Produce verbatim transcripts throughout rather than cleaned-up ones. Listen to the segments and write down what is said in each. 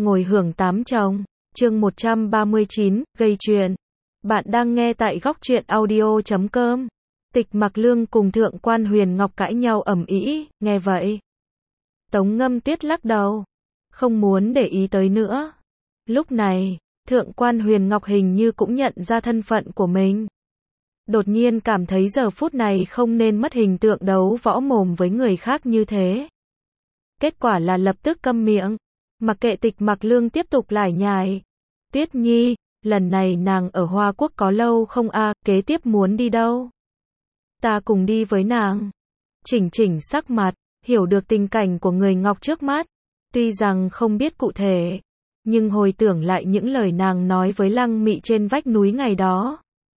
ngồi hưởng tám chồng. Chương một trăm ba mươi chín, gây chuyện. Bạn đang nghe tại góc truyện audio chấm com. Tịch Mặc Lương cùng Thượng quan Huyền Ngọc cãi nhau ầm ĩ, nghe vậy. Tống Ngâm Tuyết lắc đầu, không muốn để ý tới nữa. Lúc này, Thượng quan Huyền Ngọc hình như cũng nhận ra thân phận của mình. Đột nhiên cảm thấy giờ phút này không nên mất hình tượng đấu võ mồm với người khác như thế. Kết quả là lập tức câm miệng, mặc kệ Tịch Mặc Lương tiếp tục lải nhải. Tuyết Nhi, lần này nàng ở Hoa Quốc có lâu không a, kế tiếp muốn đi đâu? Ta cùng đi với nàng. Chỉnh chỉnh sắc mặt, hiểu được tình cảnh của người Ngọc trước mắt. Tuy rằng không biết cụ thể, nhưng hồi tưởng lại những lời nàng nói với Lăng Mị trên vách núi ngày đó.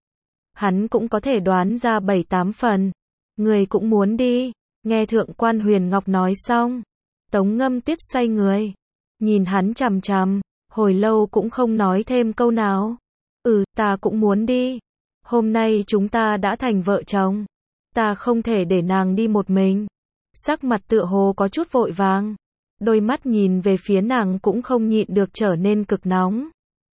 Hắn cũng có thể đoán ra bảy tám phần. Người cũng muốn đi. Nghe Thượng quan Huyền Ngọc nói xong, Tống Ngâm Tuyết xoay người, nhìn hắn chằm chằm, hồi lâu cũng không nói thêm câu nào. Ừ, ta cũng muốn đi. Hôm nay chúng ta đã thành vợ chồng. Ta không thể để nàng đi một mình. Sắc mặt tựa hồ có chút vội vàng. Đôi mắt nhìn về phía nàng cũng không nhịn được trở nên cực nóng.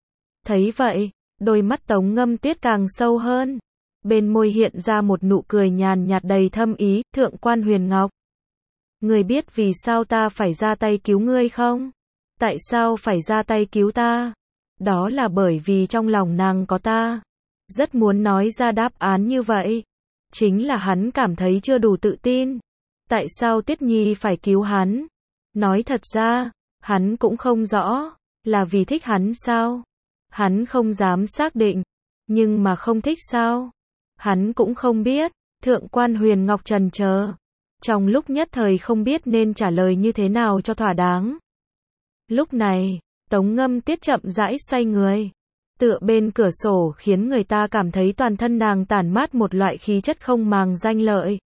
Thấy vậy, đôi mắt Tống Ngâm Tuyết càng sâu hơn. Bên môi hiện ra một nụ cười nhàn nhạt đầy thâm ý. Thượng quan Huyền Ngọc, ngươi biết vì sao ta phải ra tay cứu ngươi không? Tại sao phải ra tay cứu ta? Đó là bởi vì trong lòng nàng có ta. Rất muốn nói ra đáp án như vậy. Chính là hắn cảm thấy chưa đủ tự tin. Tại sao Tuyết Nhi phải cứu hắn? Nói thật ra, hắn cũng không rõ. Là vì thích hắn sao? Hắn không dám xác định. Nhưng mà không thích sao? Hắn cũng không biết. Thượng quan Huyền Ngọc trần chờ, trong lúc nhất thời không biết nên trả lời như thế nào cho thỏa đáng. Lúc này, Tống Ngâm Tuyết chậm rãi xoay người, tựa bên cửa sổ khiến người ta cảm thấy toàn thân nàng tản mát một loại khí chất không màng danh lợi.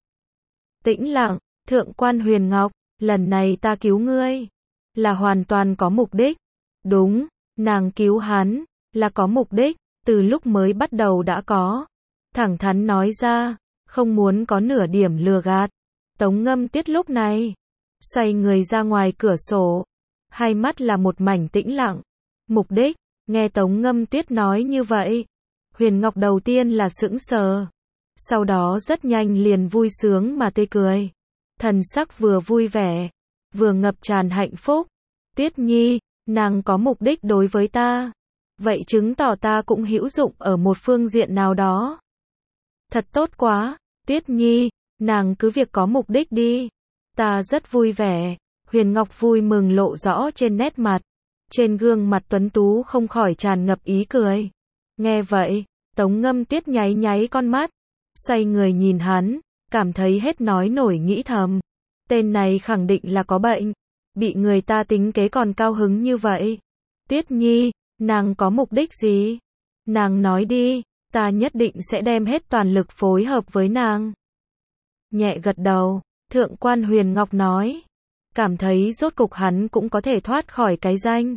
Tĩnh lặng, Thượng quan Huyền Ngọc, lần này ta cứu ngươi, là hoàn toàn có mục đích. Đúng, nàng cứu hắn, là có mục đích, từ lúc mới bắt đầu đã có. Thẳng thắn nói ra, không muốn có nửa điểm lừa gạt. Tống Ngâm Tuyết lúc này, xoay người ra ngoài cửa sổ. Hai mắt là một mảnh tĩnh lặng. Mục đích, nghe Tống Ngâm Tuyết nói như vậy. Huyền Ngọc đầu tiên là sững sờ. Sau đó rất nhanh liền vui sướng mà tươi cười. Thần sắc vừa vui vẻ, vừa ngập tràn hạnh phúc. Tuyết Nhi, nàng có mục đích đối với ta. Vậy chứng tỏ ta cũng hữu dụng ở một phương diện nào đó. Thật tốt quá, Tuyết Nhi, nàng cứ việc có mục đích đi. Ta rất vui vẻ. Huyền Ngọc vui mừng lộ rõ trên nét mặt. Trên gương mặt tuấn tú không khỏi tràn ngập ý cười. Nghe vậy, Tống Ngâm Tuyết nháy nháy con mắt, xoay người nhìn hắn, cảm thấy hết nói nổi nghĩ thầm. Tên này khẳng định là có bệnh, bị người ta tính kế còn cao hứng như vậy. Tuyết Nhi, nàng có mục đích gì? Nàng nói đi, ta nhất định sẽ đem hết toàn lực phối hợp với nàng. Nhẹ gật đầu, Thượng quan Huyền Ngọc nói. Cảm thấy rốt cục hắn cũng có thể thoát khỏi cái danh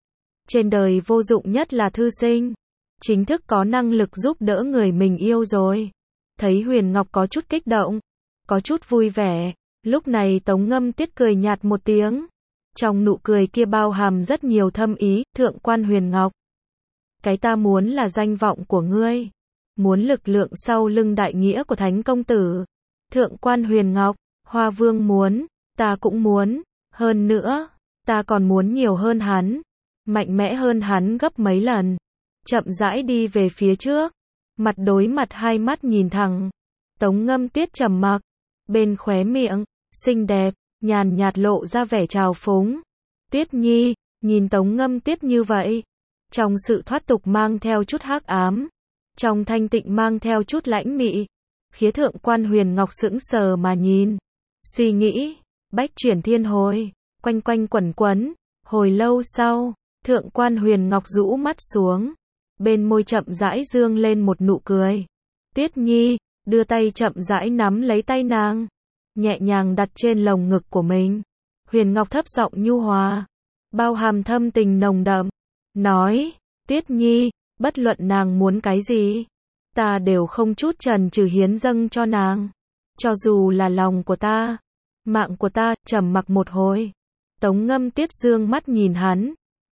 trên đời vô dụng nhất là thư sinh. Chính thức có năng lực giúp đỡ người mình yêu rồi. Thấy Huyền Ngọc có chút kích động, có chút vui vẻ. Lúc này Tống Ngâm Tuyết cười nhạt một tiếng. Trong nụ cười kia bao hàm rất nhiều thâm ý. Thượng quan Huyền Ngọc, cái ta muốn là danh vọng của ngươi. Muốn lực lượng sau lưng đại nghĩa của Thánh Công Tử. Thượng quan Huyền Ngọc, Hoa Vương muốn, ta cũng muốn. Hơn nữa, ta còn muốn nhiều hơn hắn. Mạnh mẽ hơn hắn gấp mấy lần. Chậm rãi đi về phía trước. Mặt đối mặt hai mắt nhìn thẳng. Tống Ngâm Tuyết trầm mặc. Bên khóe miệng, xinh đẹp, nhàn nhạt lộ ra vẻ trào phúng. Tuyết Nhi, nhìn Tống Ngâm Tuyết như vậy. Trong sự thoát tục mang theo chút hắc ám. Trong thanh tịnh mang theo chút lãnh mị. Khiến Thượng quan Huyền Ngọc sững sờ mà nhìn. Suy nghĩ, bách chuyển thiên hồi, quanh quanh quẩn quẩn. Hồi lâu sau, Thượng quan Huyền Ngọc rũ mắt xuống. Bên môi chậm rãi dương lên một nụ cười. Tuyết Nhi, đưa tay chậm rãi nắm lấy tay nàng. Nhẹ nhàng đặt trên lồng ngực của mình. Huyền Ngọc thấp giọng nhu hòa, bao hàm thâm tình nồng đậm. Nói, Tuyết Nhi, bất luận nàng muốn cái gì, ta đều không chút chần chừ hiến dâng cho nàng. Cho dù là lòng của ta, mạng của ta. Trầm mặc một hồi, Tống Ngâm Tuyết dương mắt nhìn hắn.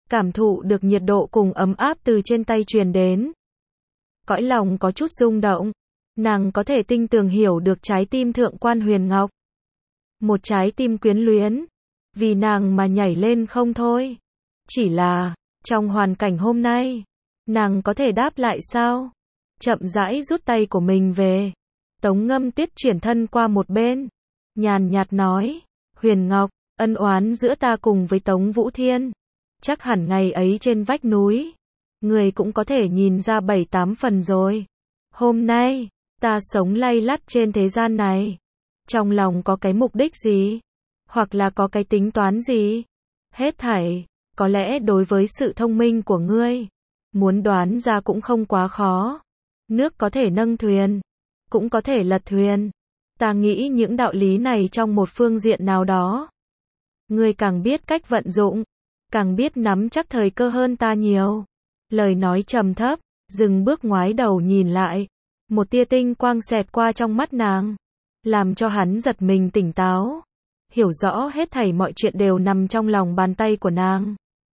cảm thụ được nhiệt độ cùng ấm áp từ trên tay truyền đến. Cõi lòng có chút rung động, nàng có thể tinh tường hiểu được trái tim thượng quan Huyền Ngọc. Một trái tim quyến luyến, vì nàng mà nhảy lên không thôi. Chỉ là, trong hoàn cảnh hôm nay, nàng có thể đáp lại sao? Chậm rãi rút tay của mình về. Tống Ngâm Tuyết chuyển thân qua một bên, nhàn nhạt nói, Huyền Ngọc, ân oán giữa ta cùng với Tống Vũ Thiên, chắc hẳn ngày ấy trên vách núi, người cũng có thể nhìn ra bảy tám phần rồi. Hôm nay, ta sống lay lắt trên thế gian này, trong lòng có cái mục đích gì? Hoặc là có cái tính toán gì? Hết thảy, có lẽ đối với sự thông minh của ngươi, muốn đoán ra cũng không quá khó. Nước có thể nâng thuyền, cũng có thể lật thuyền. Ta nghĩ những đạo lý này trong một phương diện nào đó, ngươi càng biết cách vận dụng, càng biết nắm chắc thời cơ hơn ta nhiều. Lời nói trầm thấp, dừng bước ngoái đầu nhìn lại. Một tia tinh quang xẹt qua trong mắt nàng, làm cho hắn giật mình tỉnh táo. Hiểu rõ hết thảy mọi chuyện đều nằm trong lòng bàn tay của nàng.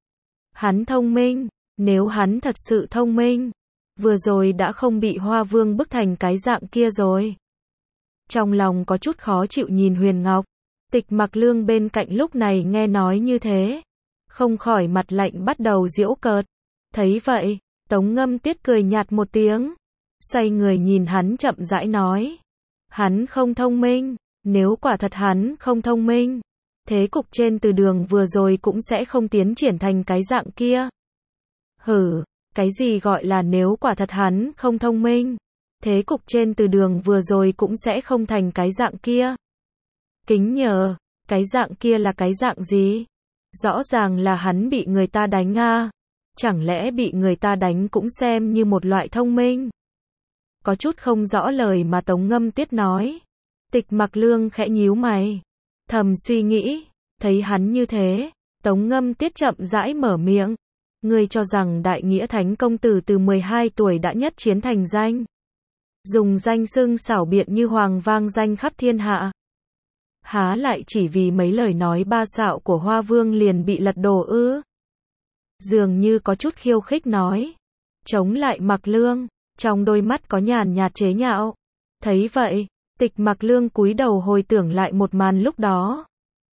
Hắn thông minh, nếu hắn thật sự thông minh, vừa rồi đã không bị Hoa Vương bức thành cái dạng kia rồi. Trong lòng có chút khó chịu nhìn Huyền Ngọc. Tịch Mặc Lương bên cạnh lúc này nghe nói như thế, không khỏi mặt lạnh bắt đầu giễu cợt. Thấy vậy, Tống Ngâm Tuyết cười nhạt một tiếng, xoay người nhìn hắn chậm rãi nói, hắn không thông minh, nếu quả thật hắn không thông minh, thế cục trên từ đường vừa rồi cũng sẽ không tiến triển thành cái dạng kia. Hử, cái gì gọi là nếu quả thật hắn không thông minh, thế cục trên từ đường vừa rồi cũng sẽ không thành cái dạng kia. Kính nhờ, cái dạng kia là cái dạng gì? Rõ ràng là hắn bị người ta đánh a, chẳng lẽ bị người ta đánh cũng xem như một loại thông minh? Có chút không rõ lời mà Tống Ngâm Tuyết nói. Tịch Mặc Lương khẽ nhíu mày, thầm suy nghĩ, thấy hắn như thế, Tống Ngâm Tuyết chậm rãi mở miệng, ngươi cho rằng Đại Nghĩa Thánh công tử từ mười hai tuổi đã nhất chiến thành danh, dùng danh xưng xảo biện như hoàng vang danh khắp thiên hạ, há lại chỉ vì mấy lời nói ba xạo của Hoa Vương liền bị lật đổ ư? Dường như có chút khiêu khích nói. Chống lại Mặc Lương, trong đôi mắt có nhàn nhạt chế nhạo. Thấy vậy, Tịch Mặc Lương cúi đầu hồi tưởng lại một màn lúc đó.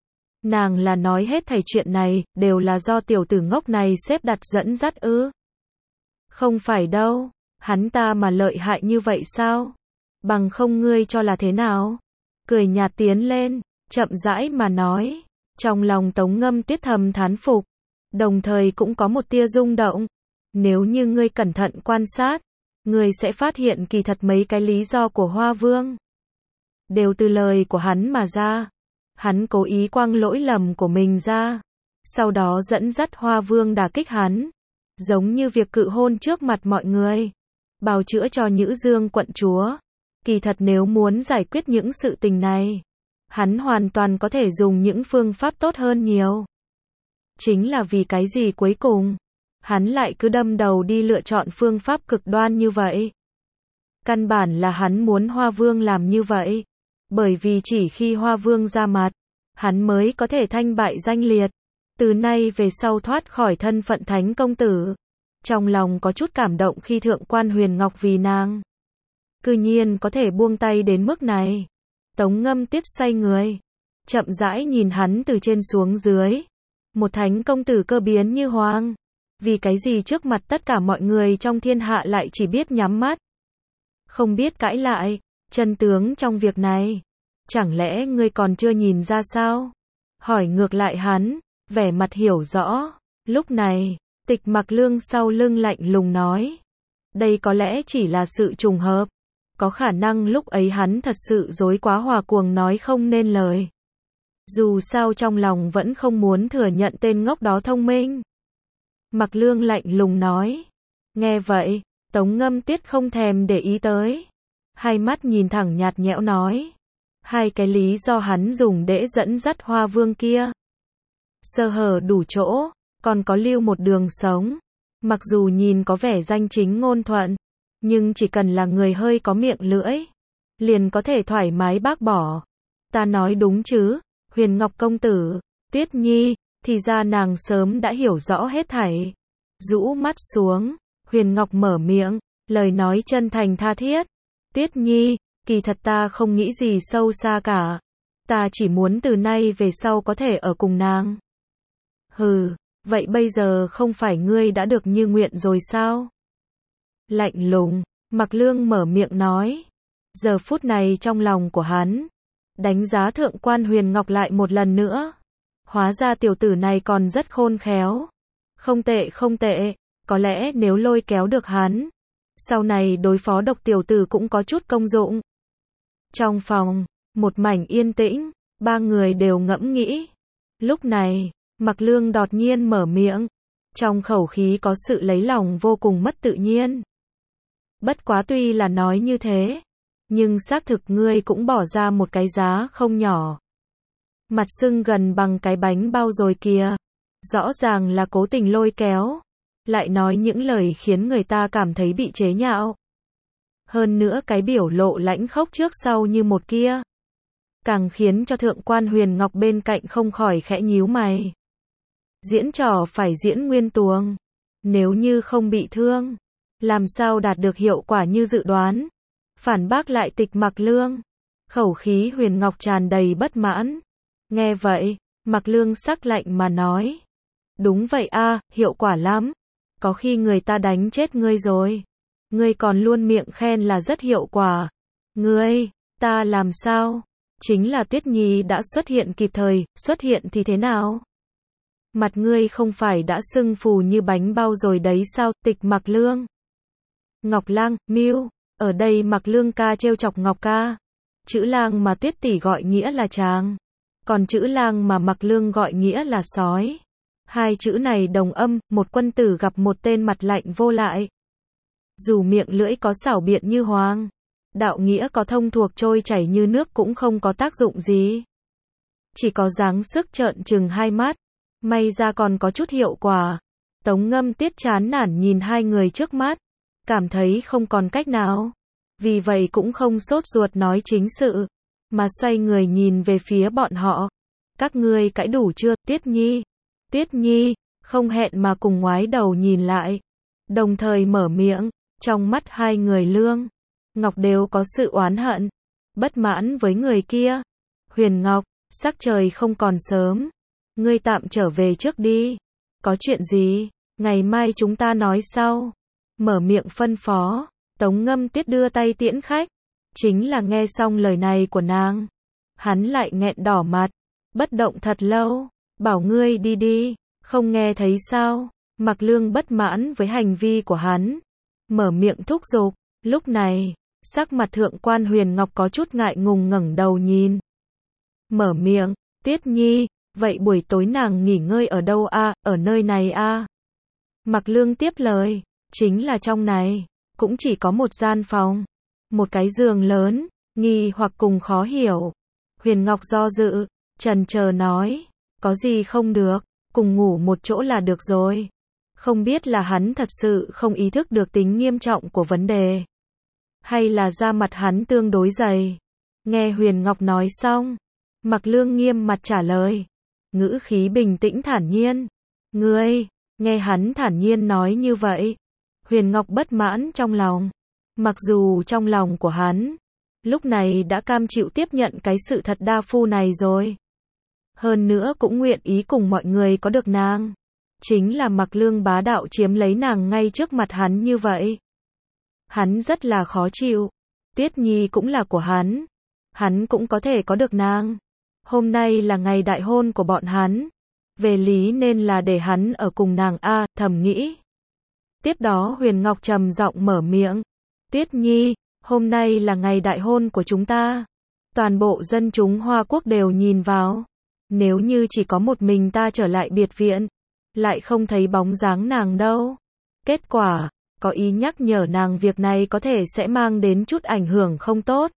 Nàng là nói hết thảy chuyện này đều là do tiểu tử ngốc này xếp đặt dẫn dắt ư? Không phải đâu, hắn ta mà lợi hại như vậy sao? Bằng không ngươi cho là thế nào? Cười nhạt tiến lên, chậm rãi mà nói. Trong lòng Tống Ngâm Tuyết thầm thán phục, đồng thời cũng có một tia rung động. Nếu như ngươi cẩn thận quan sát, ngươi sẽ phát hiện kỳ thật mấy cái lý do của Hoa Vương đều từ lời của hắn mà ra. Hắn cố ý quăng lỗi lầm của mình ra, sau đó dẫn dắt Hoa Vương đả kích hắn, giống như việc cự hôn trước mặt mọi người, bào chữa cho Nhữ Dương quận chúa. Kỳ thật nếu muốn giải quyết những sự tình này, hắn hoàn toàn có thể dùng những phương pháp tốt hơn nhiều. Chính là vì cái gì cuối cùng, hắn lại cứ đâm đầu đi lựa chọn phương pháp cực đoan như vậy. Căn bản là hắn muốn Hoa Vương làm như vậy, bởi vì chỉ khi Hoa Vương ra mặt, hắn mới có thể thanh bại danh liệt, từ nay về sau thoát khỏi thân phận thánh công tử. Trong lòng có chút cảm động khi thượng quan Huyền Ngọc vì nàng cư nhiên có thể buông tay đến mức này. Tống Ngâm Tuyết xoay người, chậm rãi nhìn hắn từ trên xuống dưới. Một thánh công tử cơ biến như hoàng, vì cái gì trước mặt tất cả mọi người trong thiên hạ lại chỉ biết nhắm mắt, không biết cãi lại, chân tướng trong việc này, chẳng lẽ ngươi còn chưa nhìn ra sao? Hỏi ngược lại hắn, vẻ mặt hiểu rõ. Lúc này, Tịch Mặc Lương sau lưng lạnh lùng nói, đây có lẽ chỉ là sự trùng hợp, có khả năng lúc ấy hắn thật sự dối quá hòa cuồng nói không nên lời. Dù sao trong lòng vẫn không muốn thừa nhận tên ngốc đó thông minh. Mặc Lương lạnh lùng nói. Nghe vậy, Tống Ngâm Tuyết không thèm để ý tới, hai mắt nhìn thẳng nhạt nhẽo nói, hai cái lý do hắn dùng để dẫn dắt Hoa Vương kia, sơ hở đủ chỗ, còn có lưu một đường sống. Mặc dù nhìn có vẻ danh chính ngôn thuận, nhưng chỉ cần là người hơi có miệng lưỡi, liền có thể thoải mái bác bỏ. Ta nói đúng chứ, Huyền Ngọc công tử, Tuyết Nhi, thì ra nàng sớm đã hiểu rõ hết thảy. Rũ mắt xuống, Huyền Ngọc mở miệng, lời nói chân thành tha thiết. Tuyết Nhi, kỳ thật ta không nghĩ gì sâu xa cả. Ta chỉ muốn từ nay về sau có thể ở cùng nàng. Hừ, vậy bây giờ không phải ngươi đã được như nguyện rồi sao? Lạnh lùng, Mặc Lương mở miệng nói. Giờ phút này trong lòng của hắn, đánh giá thượng quan Huyền Ngọc lại một lần nữa. Hóa ra tiểu tử này còn rất khôn khéo. Không tệ không tệ, có lẽ nếu lôi kéo được hắn, sau này đối phó độc tiểu tử cũng có chút công dụng. Trong phòng, một mảnh yên tĩnh, ba người đều ngẫm nghĩ. Lúc này, Mặc Lương đột nhiên mở miệng, trong khẩu khí có sự lấy lòng vô cùng mất tự nhiên. Bất quá tuy là nói như thế, nhưng xác thực ngươi cũng bỏ ra một cái giá không nhỏ. Mặt sưng gần bằng cái bánh bao rồi kìa. Rõ ràng là cố tình lôi kéo, lại nói những lời khiến người ta cảm thấy bị chế nhạo. Hơn nữa cái biểu lộ lãnh khốc trước sau như một kia, càng khiến cho thượng quan Huyền Ngọc bên cạnh không khỏi khẽ nhíu mày. Diễn trò phải diễn nguyên tuồng, nếu như không bị thương, làm sao đạt được hiệu quả như dự đoán. Phản bác lại Tịch Mặc Lương, khẩu khí Huyền Ngọc tràn đầy bất mãn. Nghe vậy, Mặc Lương sắc lạnh mà nói. Đúng vậy a, hiệu quả lắm. Có khi người ta đánh chết ngươi rồi. Ngươi còn luôn miệng khen là rất hiệu quả. Ngươi, ta làm sao? Chính là Tuyết Nhi đã xuất hiện kịp thời, xuất hiện thì thế nào? Mặt ngươi không phải đã sưng phù như bánh bao rồi đấy sao? Tịch Mặc Lương. Ngọc Lang, Miu, ở đây Mặc Lương ca trêu chọc Ngọc ca. Chữ lang mà Tuyết tỷ gọi nghĩa là chàng, còn chữ lang mà Mặc Lương gọi nghĩa là sói. Hai chữ này đồng âm, một quân tử gặp một tên mặt lạnh vô lại. Dù miệng lưỡi có xảo biện như hoàng, đạo nghĩa có thông thuộc trôi chảy như nước cũng không có tác dụng gì. Chỉ có dáng sức trợn trừng hai mắt, may ra còn có chút hiệu quả. Tống Ngâm Tuyết chán nản nhìn hai người trước mắt, cảm thấy không còn cách nào. Vì vậy cũng không sốt ruột nói chính sự, mà xoay người nhìn về phía bọn họ. Các ngươi cãi đủ chưa, Tuyết Nhi? Tuyết Nhi, không hẹn mà cùng ngoái đầu nhìn lại, đồng thời mở miệng, trong mắt hai người Lương, Ngọc đều có sự oán hận, bất mãn với người kia. Huyền Ngọc, sắc trời không còn sớm, ngươi tạm trở về trước đi. Có chuyện gì, ngày mai chúng ta nói sau. Mở miệng phân phó, Tống Ngâm Tuyết đưa tay tiễn khách. Chính là nghe xong lời này của nàng, hắn lại nghẹn đỏ mặt, bất động thật lâu. Bảo ngươi đi đi, không nghe thấy sao? Mặc Lương bất mãn với hành vi của hắn, mở miệng thúc giục. Lúc này, sắc mặt thượng quan Huyền Ngọc có chút ngại ngùng ngẩng đầu nhìn. Mở miệng, Tuyết Nhi, vậy buổi tối nàng nghỉ ngơi ở đâu a? Ở nơi này a? Mặc Lương tiếp lời, chính là trong này, cũng chỉ có một gian phòng, một cái giường lớn. Nghi hoặc cùng khó hiểu. Huyền Ngọc do dự, chần chờ nói. Có gì không được, cùng ngủ một chỗ là được rồi. Không biết là hắn thật sự không ý thức được tính nghiêm trọng của vấn đề, hay là da mặt hắn tương đối dày. Nghe Huyền Ngọc nói xong, Mặc Lương nghiêm mặt trả lời, ngữ khí bình tĩnh thản nhiên. Ngươi, nghe hắn thản nhiên nói như vậy, Huyền Ngọc bất mãn trong lòng. Mặc dù trong lòng của hắn, lúc này đã cam chịu tiếp nhận cái sự thật đa phu này rồi. Hơn nữa cũng nguyện ý cùng mọi người có được nàng. Chính là Mặc Lương bá đạo chiếm lấy nàng ngay trước mặt hắn như vậy. Hắn rất là khó chịu. Tuyết Nhi cũng là của hắn. Hắn cũng có thể có được nàng. Hôm nay là ngày đại hôn của bọn hắn. Về lý nên là để hắn ở cùng nàng a, thầm nghĩ. Tiếp đó Huyền Ngọc trầm giọng mở miệng. Tuyết Nhi, hôm nay là ngày đại hôn của chúng ta. Toàn bộ dân chúng Hoa Quốc đều nhìn vào. Nếu như chỉ có một mình ta trở lại biệt viện, lại không thấy bóng dáng nàng đâu. Kết quả, có ý nhắc nhở nàng việc này có thể sẽ mang đến chút ảnh hưởng không tốt.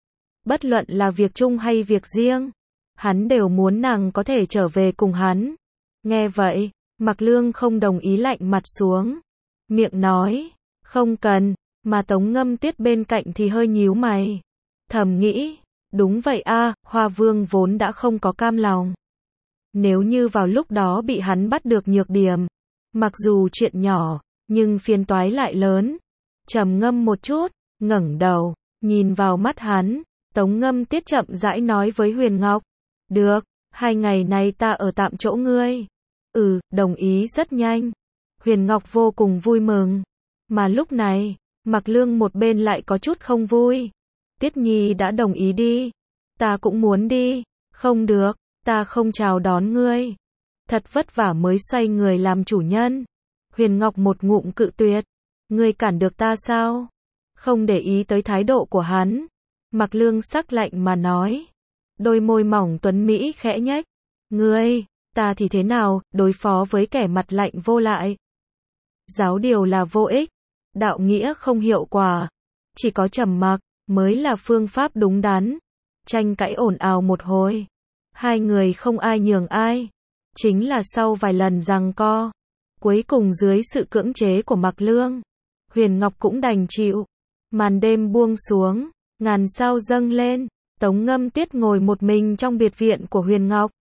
Bất luận là việc chung hay việc riêng, hắn đều muốn nàng có thể trở về cùng hắn. Nghe vậy, Mặc Lương không đồng ý lạnh mặt xuống. Miệng nói, không cần, mà Tống Ngâm Tuyết bên cạnh thì hơi nhíu mày. Thầm nghĩ, đúng vậy a, Hoa Vương vốn đã không có cam lòng. Nếu như vào lúc đó bị hắn bắt được nhược điểm, mặc dù chuyện nhỏ, nhưng phiền toái lại lớn. Trầm ngâm một chút, ngẩng đầu, nhìn vào mắt hắn, Tống Ngâm Tuyết chậm rãi nói với Huyền Ngọc. Được, hai ngày nay ta ở tạm chỗ ngươi. Ừ, đồng ý rất nhanh. Huyền Ngọc vô cùng vui mừng. Mà lúc này, Mặc Lương một bên lại có chút không vui. Tiết Nhi đã đồng ý đi. Ta cũng muốn đi. Không được, ta không chào đón ngươi. Thật vất vả mới xoay người làm chủ nhân. Huyền Ngọc một ngụm cự tuyệt. Ngươi cản được ta sao? Không để ý tới thái độ của hắn. Mặc Lương sắc lạnh mà nói. Đôi môi mỏng tuấn Mỹ khẽ nhếch. Ngươi, ta thì thế nào, đối phó với kẻ mặt lạnh vô lại. Giáo điều là vô ích. Đạo nghĩa không hiệu quả. Chỉ có trầm mặc, mới là phương pháp đúng đắn. Tranh cãi ồn ào một hồi. Hai người không ai nhường ai. Chính là sau vài lần giằng co. Cuối cùng dưới sự cưỡng chế của Mặc Lương, Huyền Ngọc cũng đành chịu. Màn đêm buông xuống, ngàn sao dâng lên. Tống Ngâm Tuyết ngồi một mình trong biệt viện của Huyền Ngọc.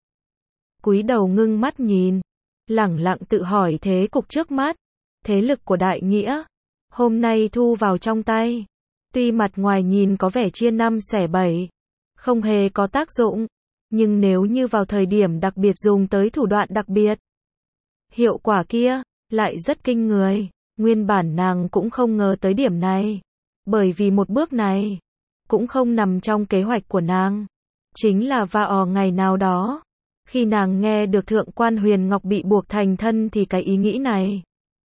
Cúi đầu ngưng mắt nhìn, lẳng lặng tự hỏi thế cục trước mắt. Thế lực của đại nghĩa, hôm nay thu vào trong tay. Tuy mặt ngoài nhìn có vẻ chia năm xẻ bảy, không hề có tác dụng. Nhưng nếu như vào thời điểm đặc biệt dùng tới thủ đoạn đặc biệt, hiệu quả kia, lại rất kinh người. Nguyên bản nàng cũng không ngờ tới điểm này. Bởi vì một bước này, cũng không nằm trong kế hoạch của nàng. Chính là vào ngày nào đó, khi nàng nghe được Thượng quan Huyền Ngọc bị buộc thành thân thì cái ý nghĩ này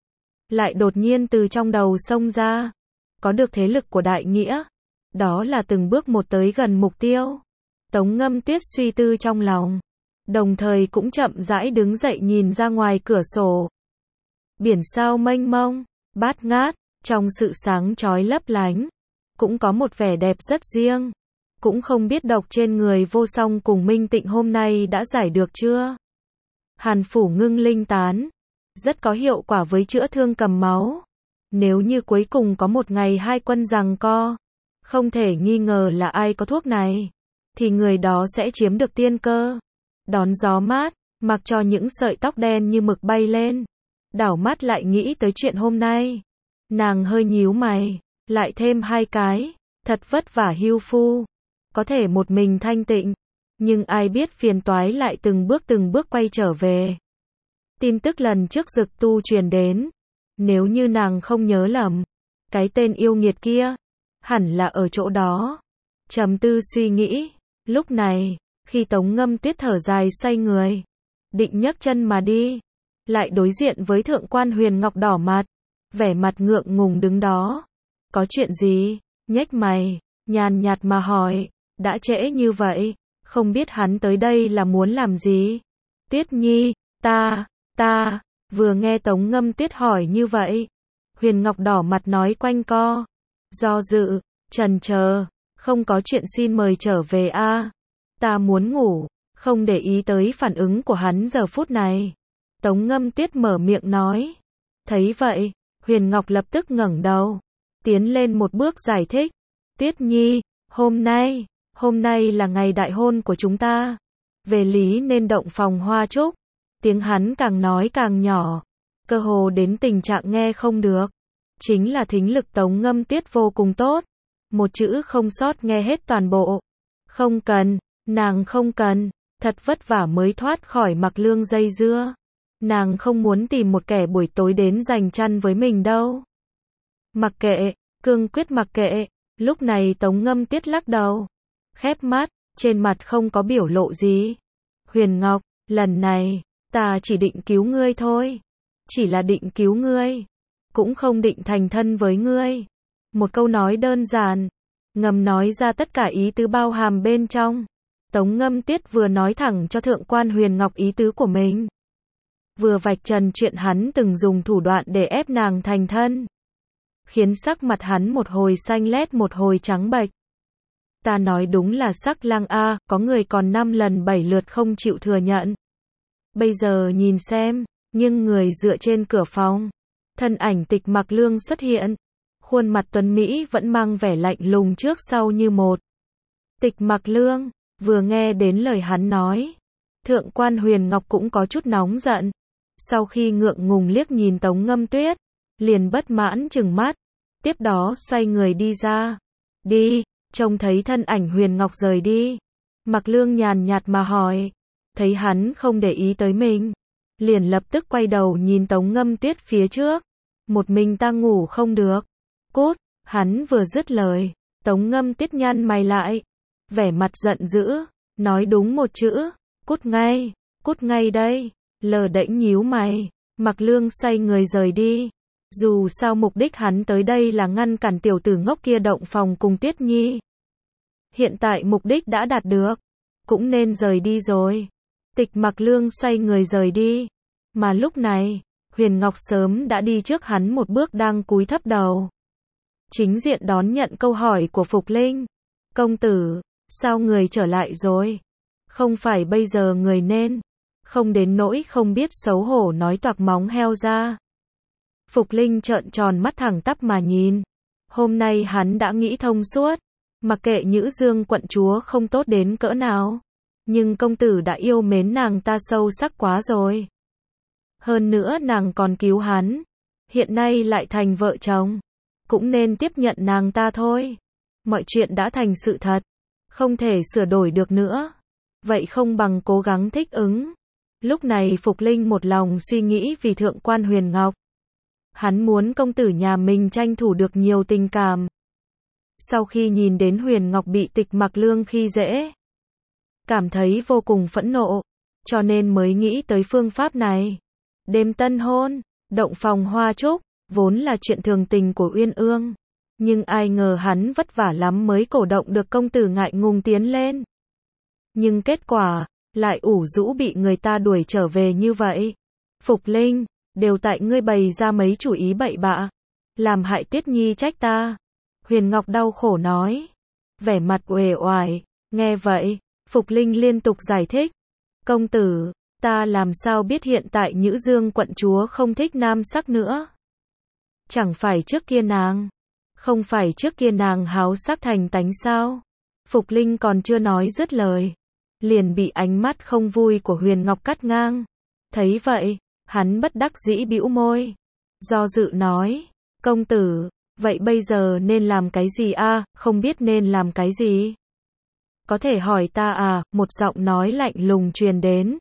lại đột nhiên từ trong đầu xông ra. Có được thế lực của đại nghĩa, đó là từng bước một tới gần mục tiêu. Tống Ngâm Tuyết suy tư trong lòng, đồng thời cũng chậm rãi đứng dậy nhìn ra ngoài cửa sổ. Biển sao mênh mông, bát ngát, trong sự sáng chói lấp lánh, cũng có một vẻ đẹp rất riêng. Cũng không biết độc trên người Vô Song cùng Minh Tịnh hôm nay đã giải được chưa? Hàn phủ ngưng linh tán, rất có hiệu quả với chữa thương cầm máu. Nếu như cuối cùng có một ngày hai quân giằng co, không thể nghi ngờ là ai có thuốc này, thì người đó sẽ chiếm được tiên cơ. Đón gió mát, mặc cho những sợi tóc đen như mực bay lên. Đảo mắt lại nghĩ tới chuyện hôm nay. Nàng hơi nhíu mày, lại thêm hai cái, thật vất vả hưu phu. Có thể một mình thanh tịnh, nhưng ai biết phiền toái lại từng bước từng bước quay trở về. Tin tức lần trước Dực Tu truyền đến, nếu như nàng không nhớ lầm, cái tên yêu nghiệt kia, hẳn là ở chỗ đó. Trầm tư suy nghĩ, lúc này, khi Tống Ngâm Tuyết thở dài xoay người, định nhấc chân mà đi, lại đối diện với Thượng quan Huyền Ngọc đỏ mặt, vẻ mặt ngượng ngùng đứng đó. Có chuyện gì? Nhếch mày, nhàn nhạt mà hỏi. Đã trễ như vậy, không biết hắn tới đây là muốn làm gì? Tuyết Nhi, ta, ta, vừa nghe Tống Ngâm Tuyết hỏi như vậy, Huyền Ngọc đỏ mặt nói quanh co, do dự, chần chờ, không có chuyện xin mời trở về a. À. Ta muốn ngủ, không để ý tới phản ứng của hắn giờ phút này. Tống Ngâm Tuyết mở miệng nói. Thấy vậy, Huyền Ngọc lập tức ngẩng đầu, tiến lên một bước giải thích. Tuyết Nhi, hôm nay, hôm nay là ngày đại hôn của chúng ta. Về lý nên động phòng hoa trúc. Tiếng hắn càng nói càng nhỏ, cơ hồ đến tình trạng nghe không được. Chính là thính lực Tống Ngâm Tuyết vô cùng tốt. Một chữ không sót nghe hết toàn bộ. Không cần, nàng không cần, thật vất vả mới thoát khỏi Mặc Lương dây dưa. Nàng không muốn tìm một kẻ buổi tối đến giành chăn với mình đâu. Mặc kệ, cương quyết mặc kệ. Lúc này Tống Ngâm Tuyết lắc đầu, khép mắt, trên mặt không có biểu lộ gì. Huyền Ngọc, lần này, ta chỉ định cứu ngươi thôi. Chỉ là định cứu ngươi, cũng không định thành thân với ngươi. Một câu nói đơn giản, ngầm nói ra tất cả ý tứ bao hàm bên trong. Tống Ngâm Tuyết vừa nói thẳng cho Thượng quan Huyền Ngọc ý tứ của mình, vừa vạch trần chuyện hắn từng dùng thủ đoạn để ép nàng thành thân, khiến sắc mặt hắn một hồi xanh lét một hồi trắng bệch. Ta nói đúng là sắc lang a, có người còn năm lần bảy lượt không chịu thừa nhận. Bây giờ nhìn xem, nhưng người dựa trên cửa phòng, thân ảnh Tịch Mặc Lương xuất hiện, khuôn mặt tuấn mỹ vẫn mang vẻ lạnh lùng trước sau như một. Tịch Mặc Lương, vừa nghe đến lời hắn nói, Thượng quan Huyền Ngọc cũng có chút nóng giận. Sau khi ngượng ngùng liếc nhìn Tống Ngâm Tuyết, liền bất mãn trừng mắt, tiếp đó xoay người đi ra. Đi, trông thấy thân ảnh Huyền Ngọc rời đi. Mặc Lương nhàn nhạt mà hỏi, thấy hắn không để ý tới mình, liền lập tức quay đầu nhìn Tống Ngâm Tuyết phía trước. Một mình ta ngủ không được. Cút, hắn vừa dứt lời, Tống Ngâm Tuyết nhăn mày lại, vẻ mặt giận dữ, nói đúng một chữ, cút ngay, cút ngay đây. Lờ đễnh nhíu mày, Mặc Lương xoay người rời đi. Dù sao mục đích hắn tới đây là ngăn cản tiểu tử ngốc kia động phòng cùng Tuyết Nhi. Hiện tại mục đích đã đạt được, cũng nên rời đi rồi. Tịch Mặc Lương xoay người rời đi. Mà lúc này, Huyền Ngọc sớm đã đi trước hắn một bước đang cúi thấp đầu. Chính diện đón nhận câu hỏi của Phục Linh. Công tử, sao người trở lại rồi? Không phải bây giờ người nên, không đến nỗi không biết xấu hổ nói toạc móng heo ra. Phục Linh trợn tròn mắt thẳng tắp mà nhìn. Hôm nay hắn đã nghĩ thông suốt, mặc kệ Nhữ Dương quận chúa không tốt đến cỡ nào, nhưng công tử đã yêu mến nàng ta sâu sắc quá rồi. Hơn nữa nàng còn cứu hắn, hiện nay lại thành vợ chồng, cũng nên tiếp nhận nàng ta thôi. Mọi chuyện đã thành sự thật, không thể sửa đổi được nữa. Vậy không bằng cố gắng thích ứng. Lúc này Phục Linh một lòng suy nghĩ vì thượng quan Huyền Ngọc. Hắn muốn công tử nhà mình tranh thủ được nhiều tình cảm. Sau khi nhìn đến Huyền Ngọc bị Tịch Mặc Lương khi dễ, cảm thấy vô cùng phẫn nộ, cho nên mới nghĩ tới phương pháp này. Đêm tân hôn, động phòng hoa trúc, vốn là chuyện thường tình của Uyên Ương. Nhưng ai ngờ hắn vất vả lắm mới cổ động được công tử ngại ngùng tiến lên. Nhưng kết quả, lại ủ rũ bị người ta đuổi trở về như vậy. Phục Linh, đều tại ngươi bày ra mấy chủ ý bậy bạ, làm hại Tiết Nhi trách ta. Huyền Ngọc đau khổ nói, vẻ mặt uể oải. Nghe vậy, Phục Linh liên tục giải thích. Công tử, ta làm sao biết hiện tại Nhữ Dương quận chúa không thích nam sắc nữa? Chẳng phải trước kia nàng, không phải trước kia nàng háo sắc thành tánh sao? Phục Linh còn chưa nói dứt lời, liền bị ánh mắt không vui của Huyền Ngọc cắt ngang. Thấy vậy, hắn bất đắc dĩ bĩu môi, do dự nói, công tử, vậy bây giờ nên làm cái gì a? À, không biết nên làm cái gì. Có thể hỏi ta à? Một giọng nói lạnh lùng truyền đến.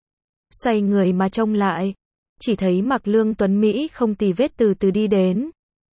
Xoay người mà trông lại, chỉ thấy Mặc Lương tuấn Mỹ không tì vết từ từ đi đến.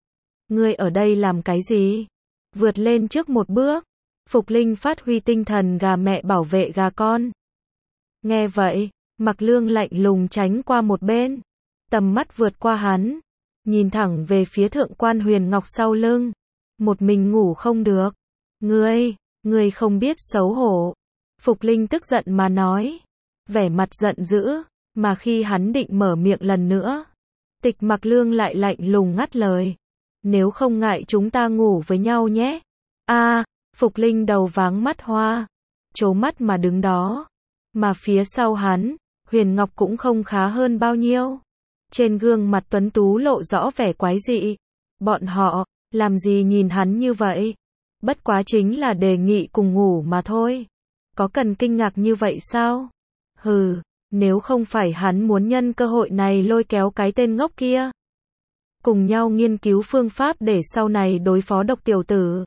Ngươi ở đây làm cái gì? Vượt lên trước một bước, Phục Linh phát huy tinh thần gà mẹ bảo vệ gà con. Nghe vậy, Mặc Lương lạnh lùng tránh qua một bên, tầm mắt vượt qua hắn, nhìn thẳng về phía thượng quan Huyền Ngọc sau lưng. Một mình ngủ không được. Ngươi, ngươi không biết xấu hổ. Phục Linh tức giận mà nói, vẻ mặt giận dữ, mà khi hắn định mở miệng lần nữa, Tịch Mặc Lương lại lạnh lùng ngắt lời. Nếu không ngại chúng ta ngủ với nhau nhé. A, à, Phục Linh đầu váng mắt hoa, trố mắt mà đứng đó. Mà phía sau hắn, Huyền Ngọc cũng không khá hơn bao nhiêu. Trên gương mặt tuấn tú lộ rõ vẻ quái dị. Bọn họ, làm gì nhìn hắn như vậy? Bất quá chính là đề nghị cùng ngủ mà thôi. Có cần kinh ngạc như vậy sao? Hừ, nếu không phải hắn muốn nhân cơ hội này lôi kéo cái tên ngốc kia, cùng nhau nghiên cứu phương pháp để sau này đối phó độc tiểu tử,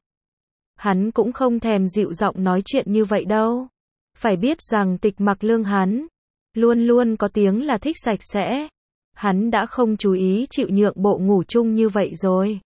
hắn cũng không thèm dịu giọng nói chuyện như vậy đâu. Phải biết rằng Tịch Mặc Lương hắn luôn luôn có tiếng là thích sạch sẽ. Hắn đã không chú ý chịu nhượng bộ ngủ chung như vậy rồi.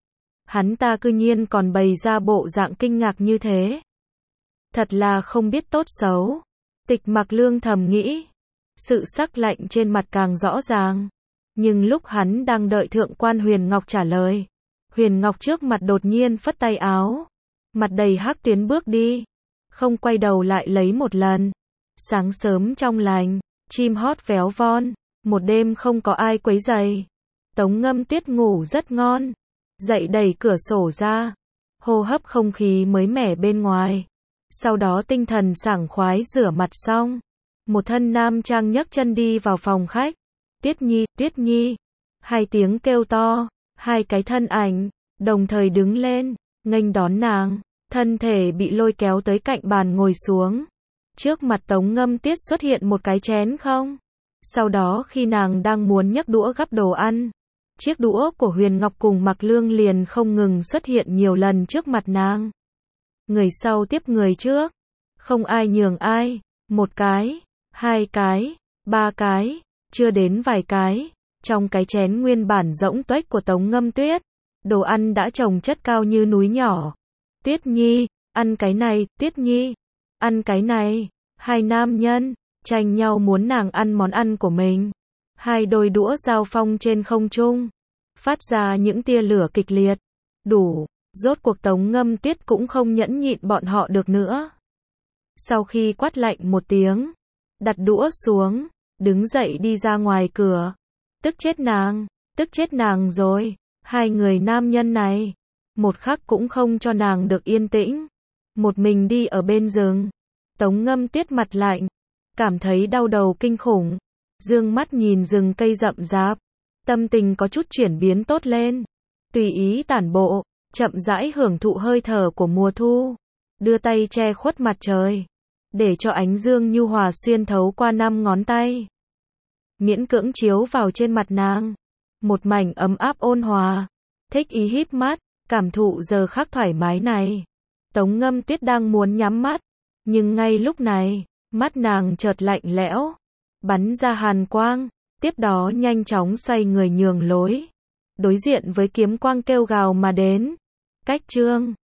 Hắn ta cư nhiên còn bày ra bộ dạng kinh ngạc như thế. Thật là không biết tốt xấu. Tịch Mặc Lương thầm nghĩ. Sự sắc lạnh trên mặt càng rõ ràng. Nhưng lúc hắn đang đợi thượng quan Huyền Ngọc trả lời, Huyền Ngọc trước mặt đột nhiên phất tay áo, mặt đầy hắc tuyến bước đi, không quay đầu lại lấy một lần. Sáng sớm trong lành, chim hót véo von, một đêm không có ai quấy rầy. Tống Ngâm Tuyết ngủ rất ngon, dậy đẩy cửa sổ ra, hô hấp không khí mới mẻ bên ngoài. Sau đó tinh thần sảng khoái rửa mặt xong, một thân nam trang nhấc chân đi vào phòng khách. Tuyết Nhi, Tuyết Nhi, hai tiếng kêu to, hai cái thân ảnh đồng thời đứng lên, nghênh đón nàng, thân thể bị lôi kéo tới cạnh bàn ngồi xuống. Trước mặt Tống Ngâm Tuyết xuất hiện một cái chén không. Sau đó khi nàng đang muốn nhấc đũa gắp đồ ăn, chiếc đũa của Huyền Ngọc cùng Mặc Lương liền không ngừng xuất hiện nhiều lần trước mặt nàng. Người sau tiếp người trước, không ai nhường ai, một cái, hai cái, ba cái, chưa đến vài cái, trong cái chén nguyên bản rỗng tuếch của Tống Ngâm Tuyết, đồ ăn đã chồng chất cao như núi nhỏ. Tuyết Nhi, ăn cái này, Tuyết Nhi, ăn cái này, hai nam nhân, tranh nhau muốn nàng ăn món ăn của mình. Hai đôi đũa giao phong trên không trung, phát ra những tia lửa kịch liệt. Đủ, rốt cuộc Tống Ngâm Tuyết cũng không nhẫn nhịn bọn họ được nữa. Sau khi quát lạnh một tiếng, đặt đũa xuống, đứng dậy đi ra ngoài cửa. Tức chết nàng, tức chết nàng rồi, hai người nam nhân này, một khắc cũng không cho nàng được yên tĩnh. Một mình đi ở bên rừng, Tống Ngâm Tuyết mặt lạnh, cảm thấy đau đầu kinh khủng, dương mắt nhìn rừng cây rậm rạp, tâm tình có chút chuyển biến tốt lên, tùy ý tản bộ, chậm rãi hưởng thụ hơi thở của mùa thu, đưa tay che khuất mặt trời, để cho ánh dương nhu hòa xuyên thấu qua năm ngón tay, miễn cưỡng chiếu vào trên mặt nàng, một mảnh ấm áp ôn hòa, thích ý híp mắt, cảm thụ giờ khắc thoải mái này. Tống Ngâm Tuyết đang muốn nhắm mắt, nhưng ngay lúc này, mắt nàng chợt lạnh lẽo, bắn ra hàn quang, tiếp đó nhanh chóng xoay người nhường lối, đối diện với kiếm quang kêu gào mà đến. Cách chương